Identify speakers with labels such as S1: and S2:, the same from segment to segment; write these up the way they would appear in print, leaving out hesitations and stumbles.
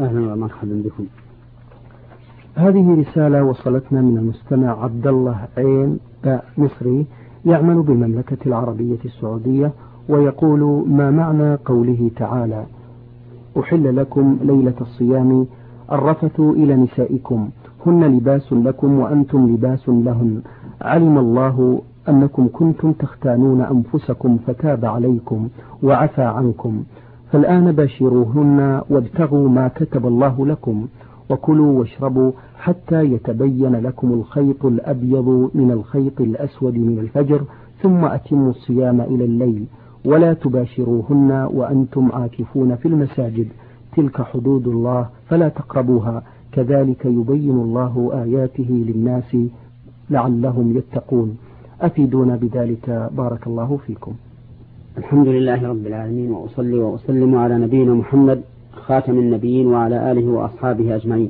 S1: أهلا ومرحبا بكم. هذه رسالة وصلتنا من المستمع عبد الله عين مصري يعمل بالمملكة العربية السعودية، ويقول: ما معنى قوله تعالى: أحل لكم ليلة الصيام الرفث إلى نسائكم هن لباس لكم وأنتم لباس لهن، علم الله أنكم كنتم تختانون أنفسكم فتاب عليكم وعفى عنكم، فالآن باشروهن وابتغوا ما كتب الله لكم، وكلوا واشربوا حتى يتبين لكم الخيط الأبيض من الخيط الأسود من الفجر، ثم أتموا الصيام إلى الليل، ولا تباشروهن وأنتم عاكفون في المساجد، تلك حدود الله فلا تقربوها، كذلك يبين الله آياته للناس لعلهم يتقون. أفيدونا بذلك بارك الله فيكم.
S2: الحمد لله رب العالمين، وأصلي وأسلم على نبينا محمد خاتم النبيين وعلى آله وأصحابه أجمعين.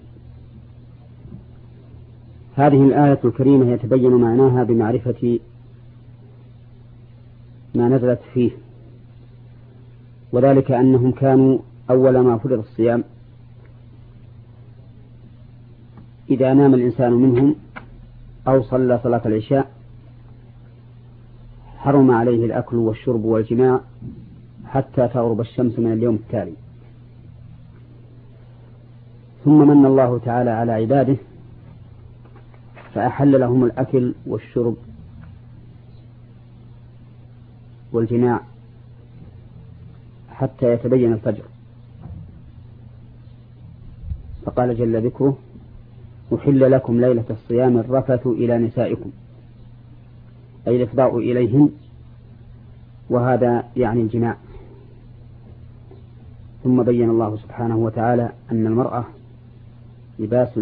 S2: هذه الآية الكريمة يتبين معناها بمعرفة ما نزلت فيه، وذلك أنهم كانوا أول ما فرض الصيام إذا نام الإنسان منهم أو صلى صلاة العشاء حرم عليه الأكل والشرب والجماع حتى تغرب الشمس من اليوم التالي. ثم من الله تعالى على عباده فأحل لهم الأكل والشرب والجماع حتى يتبين الفجر، فقال جل ذكره: أحل لكم ليلة الصيام الرفث إلى نسائكم، أي الإفضاء إليهن، وهذا يعني الجماع. ثم بين الله سبحانه وتعالى أن المرأة لباس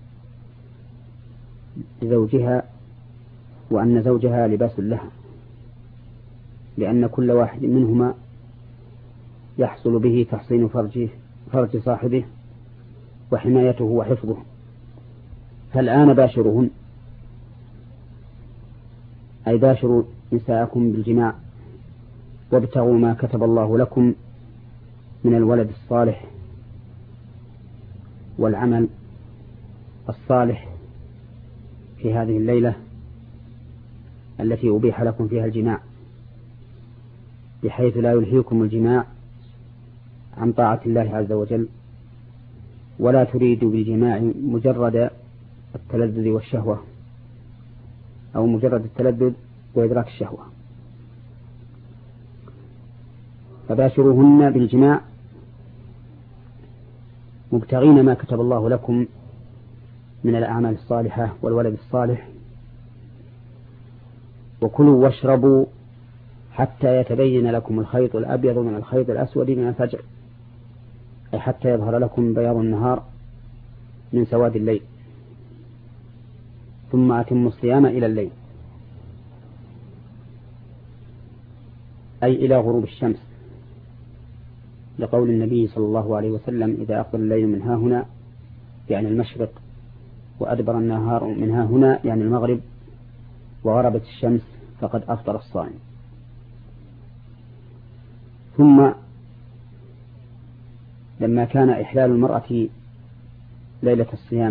S2: لزوجها وأن زوجها لباس لها، لأن كل واحد منهما يحصل به تحصين فرج صاحبه وحمايته وحفظه. فالآن باشروهن، أي باشروا نساءكم بالجماع، وابتغوا ما كتب الله لكم من الولد الصالح والعمل الصالح في هذه الليلة التي أبيح لكم فيها الجماع، بحيث لا يلهيكم الجماع عن طاعة الله عز وجل، ولا تريدوا بالجماع مجرد التلذذ والشهوة أو مجرد التلذذ وإدراك الشهوة. فباشروهن بالجماع مبتغين ما كتب الله لكم من الأعمال الصالحة والولد الصالح، وكلوا واشربوا حتى يتبين لكم الخيط الأبيض من الخيط الأسود من الفجر، أي حتى يظهر لكم بياض النهار من سواد الليل، ثم أتموا الصيام إلى الليل، أي إلى غروب الشمس، لقول النبي صلى الله عليه وسلم: إذا أقبل الليل من ها هنا يعني المشرق، وأدبر النهار من ها هنا يعني المغرب، وغربت الشمس فقد أفطر الصائم. ثم لما كان إحلال المرأة ليلة الصيام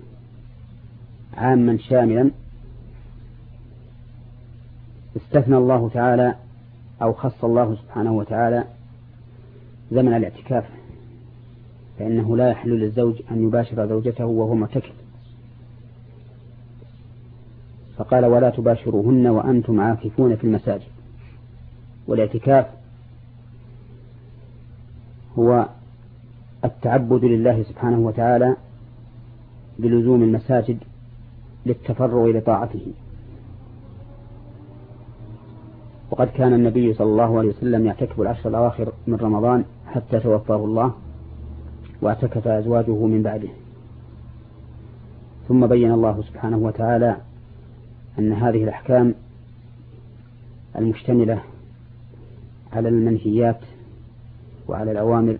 S2: عاما شاملا، استثنى الله تعالى أو خص الله سبحانه وتعالى زمن الاعتكاف، فإنه لا يحل للزوج أن يباشر زوجته وهو معتكف، فقال: ولا تباشروهن وأنتم عاكفون في المساجد. والاعتكاف هو التعبد لله سبحانه وتعالى بلزوم المساجد للتفرغ لطاعته. وقد كان النبي صلى الله عليه وسلم يعتكف العشر الأواخر من رمضان حتى توفاه الله، واعتكف أزواجه من بعده. ثم بين الله سبحانه وتعالى أن هذه الأحكام المشتملة على المنهيات وعلى الأوامر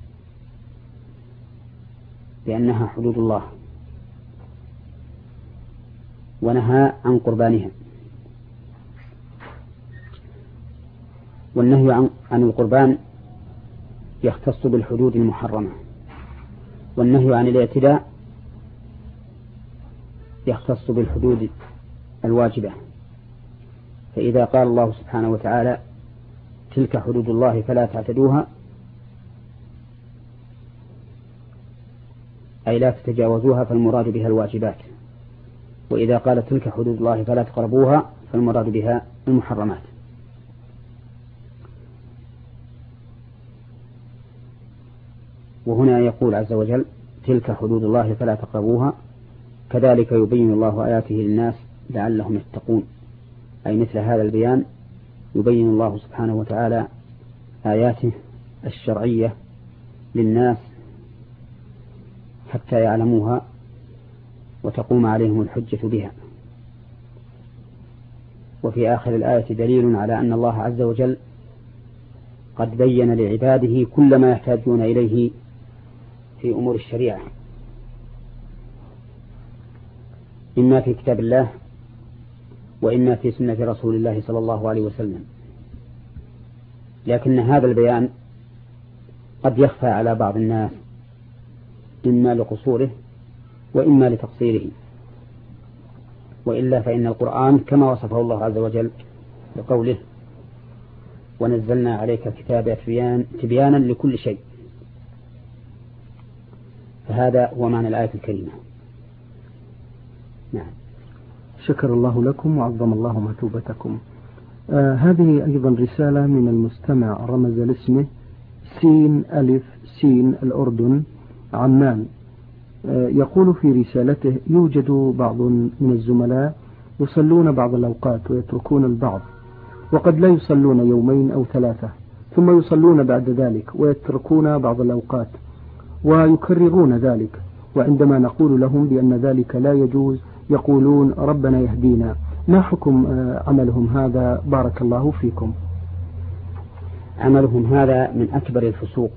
S2: بأنها حدود الله، ونهى عن قربانها. والنهي عن القربان يختص بالحدود المحرمة، والنهي عن الاعتداء يختص بالحدود الواجبة، فإذا قال الله سبحانه وتعالى تلك حدود الله فلا تعتدوها، أي لا تتجاوزوها، فالمراد بها الواجبات. وإذا قال تلك حدود الله فلا تقربوها، فالمراد بها المحرمات. وهنا يقول عز وجل تلك حدود الله فلا تقربوها، كذلك يبين الله آياته للناس لعلهم يتقون، أي مثل هذا البيان يبين الله سبحانه وتعالى آياته الشرعية للناس حتى يعلموها وتقوم عليهم الحجة بها. وفي آخر الآية دليل على أن الله عز وجل قد بين لعباده كل ما يحتاجون إليه في أمور الشريعة، إما في كتاب الله وإما في سنة رسول الله صلى الله عليه وسلم. لكن هذا البيان قد يخفى على بعض الناس، إما لقصوره وإما لتقصيره، وإلا فإن القرآن كما وصفه الله عز وجل بقوله ونزلنا عليك الكتاب تبيانا لكل شيء، فهذا هو معنى الآية الكريمة. نعم.
S1: شكر الله لكم وعظم الله مثوبتكم. هذه أيضا رسالة من المستمع رمز لاسمه سين ألف سين الأردن عمان. يقول في رسالته يوجد بعض من الزملاء يصلون بعض الأوقات ويتركون البعض، وقد لا يصلون يومين أو ثلاثة، ثم يصلون بعد ذلك ويتركون بعض الأوقات ويكررون ذلك، وعندما نقول لهم بأن ذلك لا يجوز يقولون ربنا يهدينا. ما حكم عملهم هذا بارك الله فيكم؟
S2: عملهم هذا من أكبر الفسوق،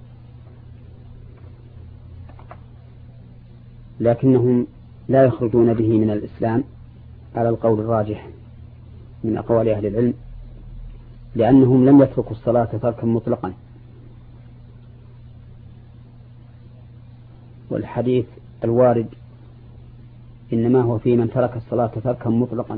S2: لكنهم لا يخرجون به من الإسلام على القول الراجح من أقوال أهل العلم، لأنهم لم يتركوا الصلاة تركا مطلقا، والحديث الوارد إنما هو في من ترك الصلاة تركا مطلقا،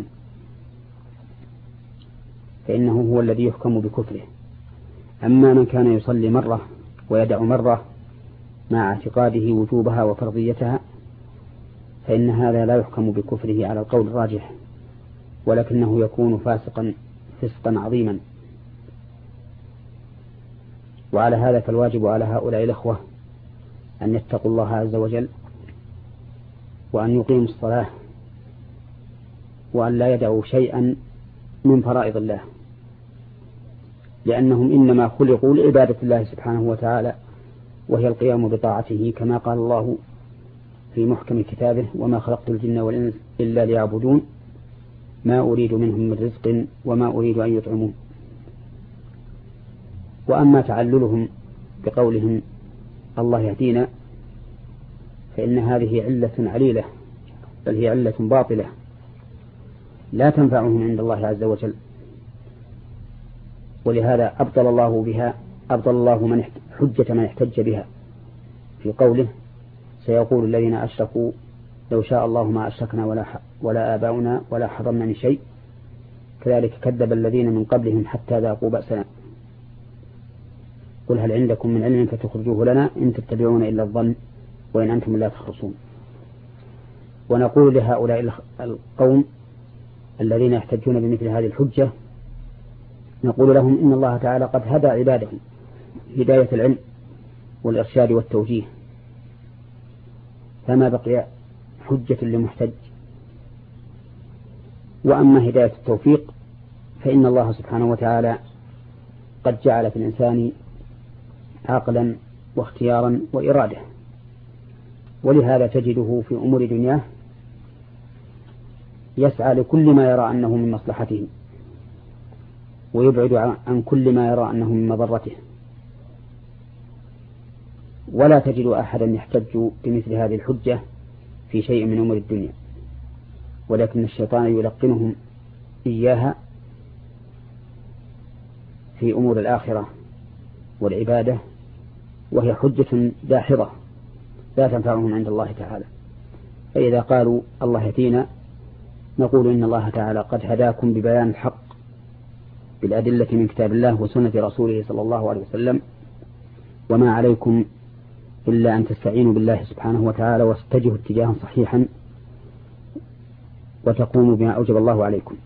S2: فإنه هو الذي يحكم بكفره. أما من كان يصلي مرة ويدع مرة مع اعتقاده وجوبها وفرضيتها، فإن هذا لا يحكم بكفره على القول الراجح، ولكنه يكون فاسقا عظيما. وعلى هذا فالواجب على هؤلاء الأخوة أن يتقوا الله عز وجل، وأن يقيموا الصلاة، وأن لا يدعوا شيئا من فرائض الله، لأنهم إنما خلقوا لعبادة الله سبحانه وتعالى، وهي القيام بطاعته، كما قال الله في محكم كتابه وما خلقت الجن والإنس إلا ليعبدون ما أريد منهم من رزق وما أريد أن يطعمون. وأما تعللهم بقولهم الله يهدينا فإن هذه علة عليلة، بل هي علة باطلة لا تنفعهم عند الله عز وجل، ولهذا أبطل الله حجة من احتج بها في قوله سيقول الذين أشركوا لو شاء الله ما أشركنا ولا آباؤنا ولا حرمنا من شيء كذلك كذب الذين من قبلهم حتى ذاقوا بأسنا قل هل عندكم من علم فتخرجوه لنا إن تتبعون إلا الظن وإن أنتم لا تخرصون. ونقول لهؤلاء القوم الذين يحتجون بمثل هذه الحجة، نقول لهم إن الله تعالى قد هدى عباده هداية العلم والإرشاد والتوجيه، فما بقي حجة لمحتج. وأما هداية التوفيق فإن الله سبحانه وتعالى قد جعل في الإنسان عقلا واختيارا وإرادة، ولهذا تجده في أمور دنياه يسعى لكل ما يرى أنه من مصلحته، ويبعد عن كل ما يرى أنه من مضرته. ولا تجد أحدا يحتج بمثل هذه الحجة في شيء من أمور الدنيا، ولكن الشيطان يلقنهم إياها في أمور الآخرة والعبادة، وهي حجة داحضة لا تنفعهم عند الله تعالى. فإذا قالوا الله يهدينا نقول إن الله تعالى قد هداكم ببيان الحق بالأدلة من كتاب الله وسنة رسوله صلى الله عليه وسلم، وما عليكم إلا أن تستعينوا بالله سبحانه وتعالى وتتجهوا اتجاها صحيحا وتقوموا بما أوجب الله عليكم.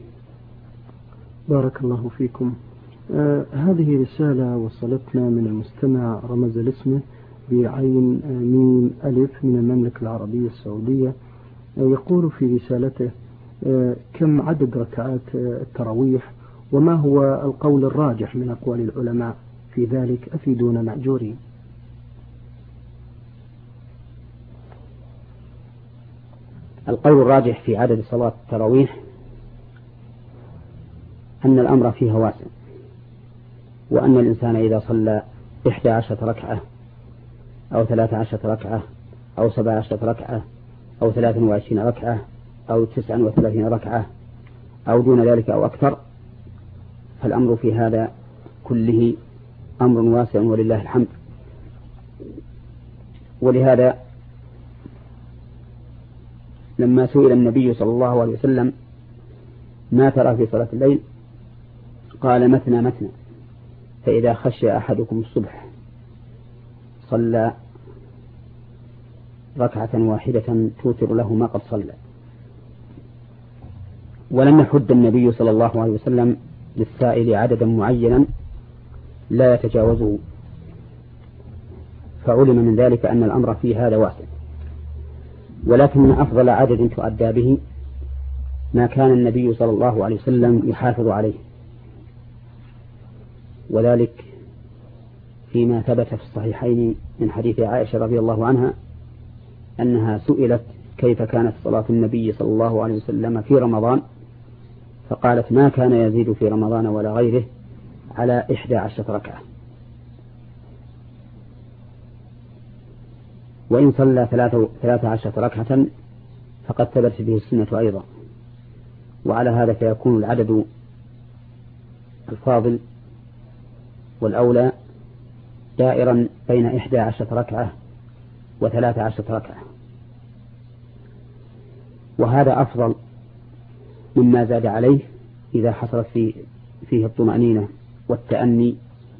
S1: بارك الله فيكم. هذه رسالة وصلتنا من المستمع رمز الاسم بعين ميم ألف من المملكة العربية السعودية. يقول في رسالته: كم عدد ركعات التراويح، وما هو القول الراجح من أقوال العلماء في ذلك؟ أفيدونا مأجورين.
S2: القول الراجح في عدد صلاة التراويح أن الأمر فيها واسع، وأن الإنسان إذا صلى 11 ركعة أو 13 ركعة أو 17 ركعة أو 23 ركعة أو 39 ركعة أو دون ذلك أو أكثر، فالأمر في هذا كله أمر واسع ولله الحمد. ولهذا لما سئل النبي صلى الله عليه وسلم ما ترى في صلاة الليل قال: مثنى مثنى، فإذا خشي أحدكم الصبح صلى ركعة واحدة توتر له ما قد صلى. ولم يحد النبي صلى الله عليه وسلم للسائل عددا معينا لا يتجاوزه، فعلم من ذلك أن الأمر في هذا واسع. ولكن أفضل عدد تؤدى به ما كان النبي صلى الله عليه وسلم يحافظ عليه، وذلك فيما ثبت في الصحيحين من حديث عائشة رضي الله عنها أنها سئلت كيف كانت صلاة النبي صلى الله عليه وسلم في رمضان، فقالت: ما كان يزيد في رمضان ولا غيره على 11 ركعة. وإن صلى 13 ركعة فقد ثبت به السنة أيضا. وعلى هذا فيكون العدد الفاضل والأولى دائرا بين 11 ركعة و13 ركعة، وهذا أفضل مما زاد عليه إذا حصلت فيه الطمأنينة والتأني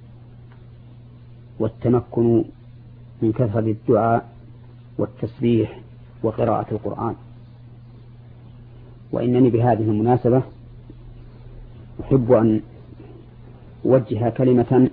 S2: والتمكن من كثرة الدعاء والتسبيح وقراءة القرآن. وإنني بهذه المناسبة أحب أن أوجه كلمة،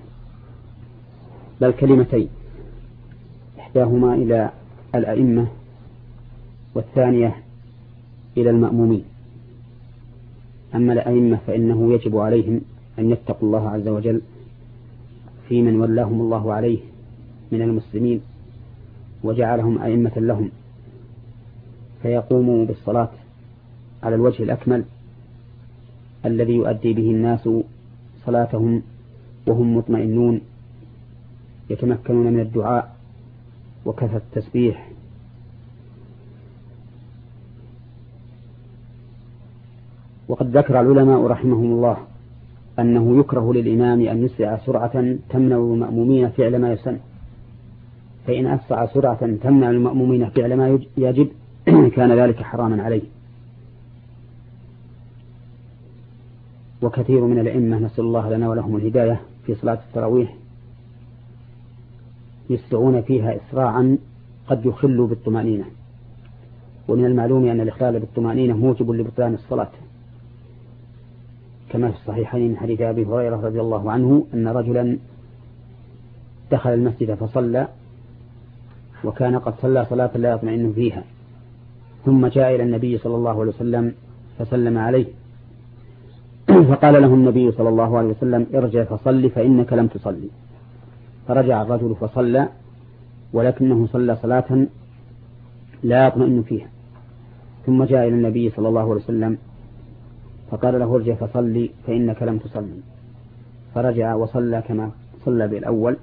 S2: بل كلمتين، إحداهما إلى الأئمة والثانية إلى المأمومين. أما الأئمة فإنه يجب عليهم أن يتقوا الله عز وجل في من ولاهم الله عليه من المسلمين وجعلهم أئمة لهم، فيقوموا بالصلاة على الوجه الأكمل الذي يؤدي به الناس صلاتهم وهم مطمئنون يتمكنون من الدعاء وكثرة التسبيح. وقد ذكر العلماء رحمهم الله أنه يكره للإمام أن يسرع سرعة تمنع المأمومين فعل ما يسن، فإن أسرع سرعة تمنع المأمومين فعل ما يجب كان ذلك حراما عليه. وكثير من الأئمة نسأل الله لنا ولهم الهداية في صلاة التراويح يسرعون فيها إسراعا قد يخل بالطمأنينة، ومن المعلوم أن الإخلال بالطمأنينة موجب لبطلان الصلاة، كما في الصحيحين من حديث أبي هريرة رضي الله عنه أن رجلا دخل المسجد فصلى وكان قد صلى صلاة لا يطمئن فيها، ثم جاء إلى النبي صلى الله عليه وسلم فسلم عليه، فقال له النبي صلى الله عليه وسلم: ارجع فصلي فإنك لم تصلي. فرجع الرجل فصلى، ولكنه صلى صلاة لا يطمئن فيها، ثم جاء إلى النبي صلى الله عليه وسلم فقال له: ارجع فصلي فإنك لم تصلي. فرجع وصلى كما صلى بالأول،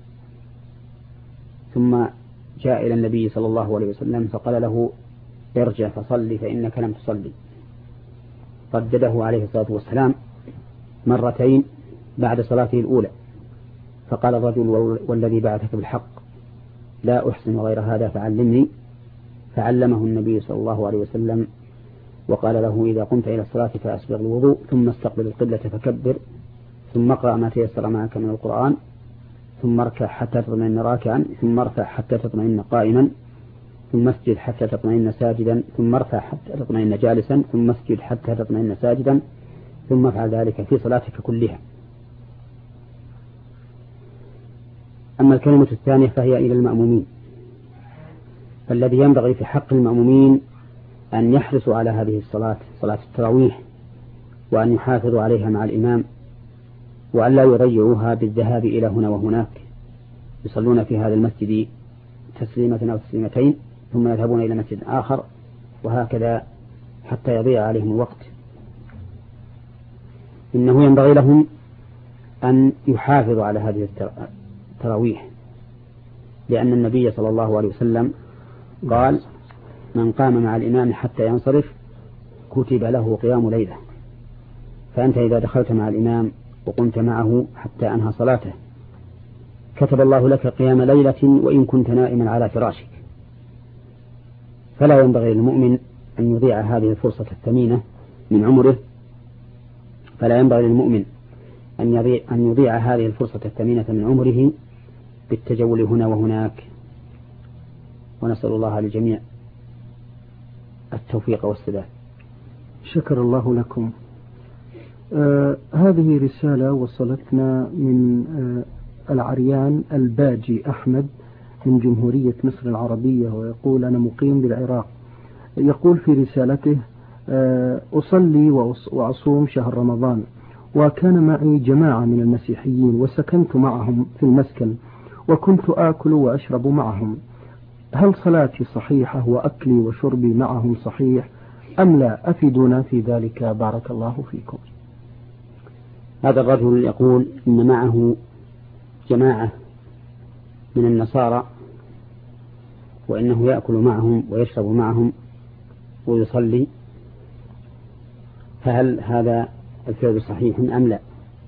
S2: ثم جاء إلى النبي صلى الله عليه وسلم فقال له: ارجع فصلي فإنك لم تصلي. ردده عليه الصلاة والسلام مرتين بعد صلاته الأولى، فقال الرجل: والذي بعثك بالحق لا أحسن غير هذا فعلمني، فعلمه النبي صلى الله عليه وسلم وقال له إذا قمت إلى الصلاة فأسبغ الوضوء ثم استقبل القبلة فكبر ثم اقرأ ما تيسر معك من القرآن ثم اركع حتى تطمئن راكعا ثم ارفع حتى تطمئن قائما ثم اسجد حتى تطمئن ساجدا ثم ارفع حتى تطمئن جالسا ثم اسجد حتى تطمئن ساجدا ثم افعل ذلك في صلاتك كلها. أما الكلمة الثانية فهي إلى المأمومين، فالذي ينبغي في حق المأمومين أن يحرصوا على هذه الصلاة، صلاة التراويح، وأن يحافظوا عليها مع الإمام، وأن لا يضيعوها بالذهاب إلى هنا وهناك، يصلون في هذا المسجد تسليمة أو تسليمتين ثم يذهبون إلى مسجد آخر، وهكذا حتى يضيع عليهم الوقت. إنه ينبغي لهم أن يحافظوا على هذه التراويح، لأن النبي صلى الله عليه وسلم قال من قام مع الإمام حتى ينصرف كتب له قيام ليلة. فأنت إذا دخلت مع الإمام وقمت معه حتى أنهى صلاته كتب الله لك قيام ليلة وإن كنت نائما على فراشك. فلا ينبغي للمؤمن أن يضيع هذه الفرصة الثمينة من عمره، فلا ينبغي للمؤمن أن يضيع هذه الفرصة الثمينة من عمره بالتجول هنا وهناك. ونسأل الله للجميع التوفيق والسداد.
S1: شكر الله لكم. هذه رسالة وصلتنا من العريان الباجي أحمد من جمهورية مصر العربية، ويقول أنا مقيم بالعراق. يقول في رسالته أصلي وأصوم شهر رمضان، وكان معي جماعة من المسيحيين وسكنت معهم في المسكن وكنت آكل وأشرب معهم، هل صلاتي صحيحة وأكلي وشربي معهم صحيح أم لا؟ أفيدونا في ذلك بارك الله فيكم.
S2: هذا الرجل يقول إن معه جماعة من النصارى وإنه يأكل معهم ويشرب معهم ويصلي، فهل هذا الفعل صحيح أم لا؟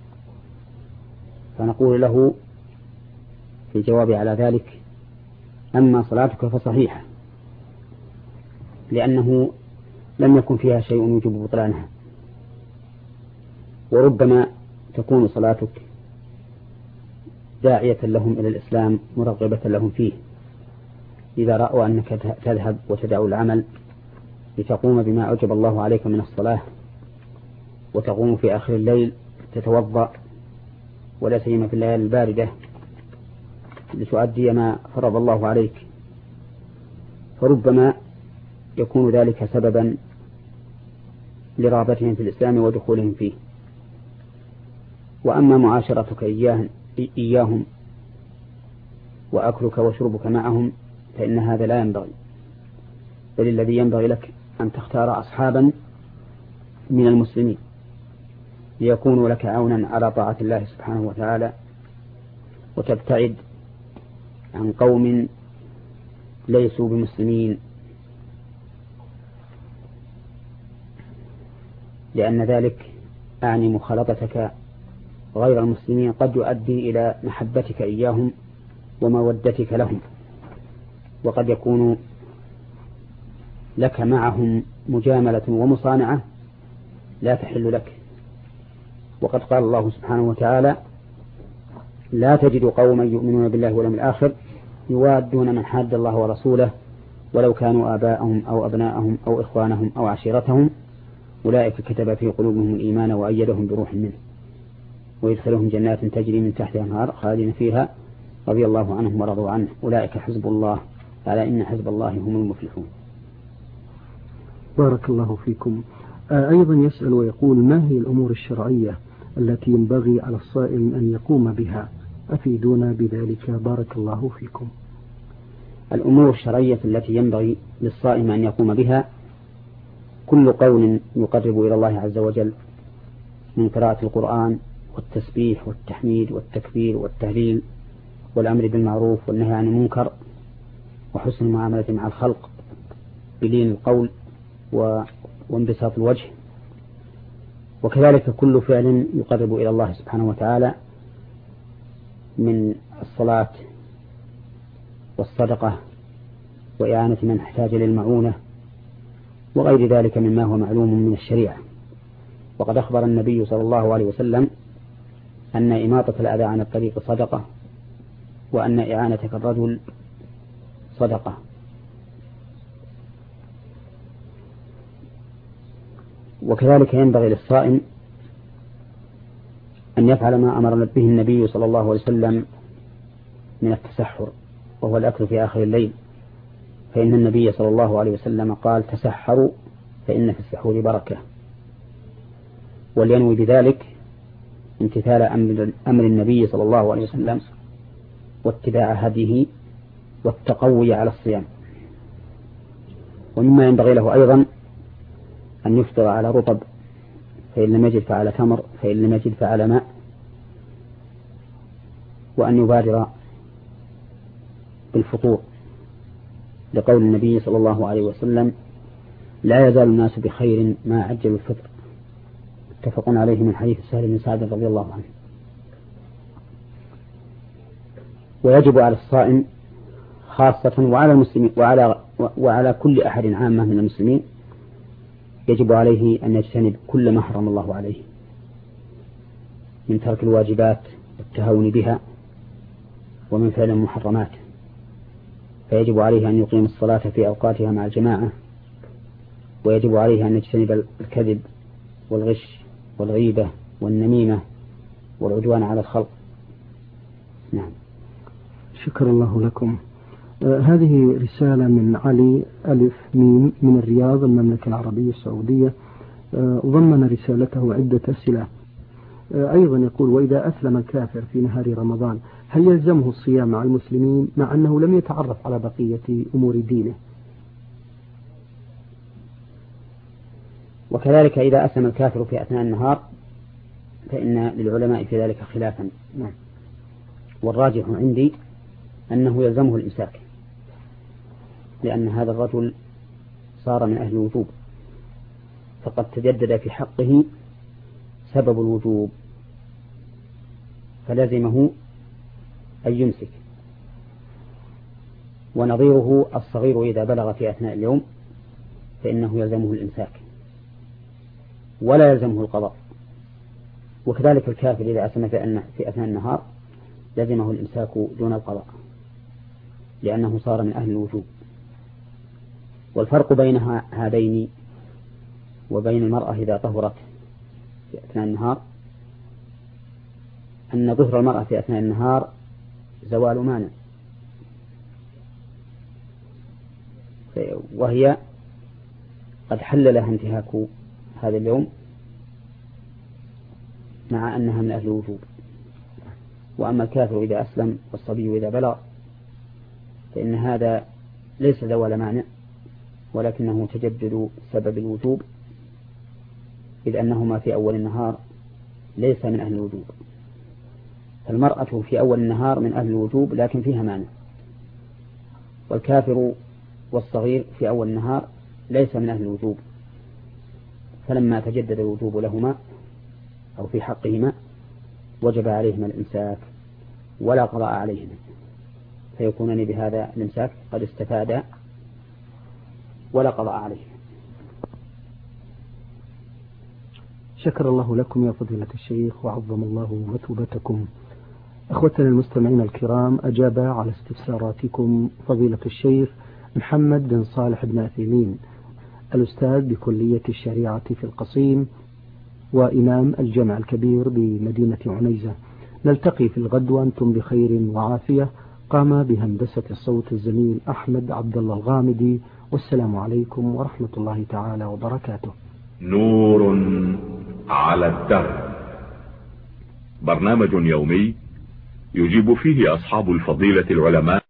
S2: فنقول له في الجواب على ذلك أما صلاتك فصحيحة، لأنه لم يكن فيها شيء يوجب بطلانها، وربما تكون صلاتك داعية لهم إلى الإسلام مرغبة لهم فيه، إذا رأوا أنك تذهب وتدع العمل لتقوم بما أوجب الله عليك من الصلاة، وتقوم في آخر الليل تتوضأ ولا سيما في الليالي الباردة لتؤدي ما فرض الله عليك، فربما يكون ذلك سببا لرغبتهم في الإسلام ودخولهم فيه. وأما معاشرتك إياهم وأكلك وشربك معهم فإن هذا لا ينبغي، بل الذي ينبغي لك أن تختار أصحابا من المسلمين ليكونوا لك عونا على طاعة الله سبحانه وتعالى، وتبتعد عن قوم ليسوا بمسلمين، لأن ذلك أعني مخالطتك غير المسلمين قد يؤدي إلى محبتك إياهم ومودتك لهم، وقد يكون لك معهم مجاملة ومصانعة لا تحل لك. وقد قال الله سبحانه وتعالى لا تجد قوما يؤمنون بالله واليوم الآخر يوادون من حاد الله ورسوله ولو كانوا آباءهم أو أبناءهم أو إخوانهم أو عشيرتهم أولئك كتب في قلوبهم الإيمان وأيدهم بروح منه ويدخلهم جنات تجري من تحتها الأنهار خالدين فيها رضي الله عنهم ورضوا عنه أولئك حزب الله على إن حزب الله هم المفلحون.
S1: بارك الله فيكم. أيضا يسأل ويقول ما هي الأمور الشرعية التي ينبغي على الصائم أن يقوم بها؟ أفيدونا بذلك بارك الله فيكم.
S2: الأمور الشرعية التي ينبغي للصائم أن يقوم بها كل قول يقرب إلى الله عز وجل من قراءة القرآن والتسبيح والتحميد والتكبير والتهليل والأمر بالمعروف والنهي عن المنكر وحسن المعاملة مع الخلق بلين القول وانبساط الوجه، وكذلك كل فعل يقرب إلى الله سبحانه وتعالى من الصلاة والصدقة وإعانة من احتاج للمعونة وغير ذلك مما هو معلوم من الشريعة. وقد أخبر النبي صلى الله عليه وسلم أن إماطة الأذى عن الطريق صدقة، وأن إعانتك الرجل صدقة. وكذلك ينبغي للصائم أن يفعل ما أمر به النبي صلى الله عليه وسلم من التسحر، وهو الأكل في آخر الليل، فإن النبي صلى الله عليه وسلم قال: تسحروا فإن في السحور بركة. ولينوي بذلك امتثال أمر النبي صلى الله عليه وسلم واتباع هديه والتقوي على الصيام. ومما ينبغي له أيضا أن يفطر على رطب، فإن لم يجد فعلى تمر، فإن لم يجد فعلى ماء، وأن يبادر بالفطور، لقول النبي صلى الله عليه وسلم: لا يزال الناس بخير ما عجلوا الفطر. متفق عليه من حديث سهل بن سعد رضي الله عنه. ويجب على الصائم خاصة وعلى المسلمين وعلى كل أحد عامة من المسلمين، يجب عليه أن يجتنب كل ما حرم الله عليه من ترك الواجبات والتهاون بها ومن فعل المحرمات. فيجب عليه أن يقيم الصلاة في أوقاتها مع الجماعة، ويجب عليه أن يجتنب الكذب والغش والغيبة والنميمة والعدوان على الخلق. نعم.
S1: شكر الله لكم. هذه رسالة من علي ألف ميم من الرياض، المملكة العربية السعودية. ضمن رسالته عدة أسئلة. أيضا يقول: وإذا أسلم الكافر في نهار رمضان هل يلزمه الصيام مع المسلمين مع أنه لم يتعرف على بقية أمور دينه؟
S2: وكذلك إذا أسلم الكافر في أثناء النهار فإن للعلماء في ذلك خلافا، والراجح عندي أنه يلزمه الإمساك، لأن هذا الرجل صار من أهل الوجوب، فقد تجدد في حقه سبب الوجوب، فلزمه أن يمسك. ونظيره الصغير إذا بلغ في أثناء اليوم فإنه يلزمه الإمساك ولا يلزمه القضاء. وكذلك الكافر إذا أسلم في أثناء النهار لزمه الإمساك دون القضاء، لأنه صار من أهل الوجوب. والفرق بين هذين وبين المرأة إذا طهرت في أثناء النهار أن ظهر المرأة في أثناء النهار زوال مانع، وهي قد حل لها انتهاك هذا اليوم مع أنها من أهل الوجوب. وأما الكافر إذا أسلم والصبي إذا بلغ فإن هذا ليس زوال مانع، ولكنه تجدد سبب الوجوب، إذ أنهما في أول النهار ليس من أهل الوجوب. فالمرأة في أول النهار من أهل الوجوب لكن فيها مانع، والكافر والصغير في أول النهار ليس من أهل الوجوب، فلما تجدد الوجوب لهما أو في حقهما وجب عليهما الإمساك ولا قضاء عليهما، فيكونان بهذا الإمساك قد استفادا ولا قضاء عليهما.
S1: شكر الله لكم يا فضيلة الشيخ وعظم الله مثوبتكم. أخوتنا المستمعين الكرام، أجاب على استفساراتكم فضيلة الشيخ محمد بن صالح بن عثيمين، الأستاذ بكلية الشريعة في القصيم وإمام الجامع الكبير بمدينة عنيزة. نلتقي في الغد وأنتم بخير وعافية. قام بهندسة الصوت الزميل أحمد عبد الله الغامدي، والسلام عليكم ورحمة الله تعالى وبركاته.
S3: نور على الدرب، برنامج يومي يجيب فيه أصحاب الفضيلة العلماء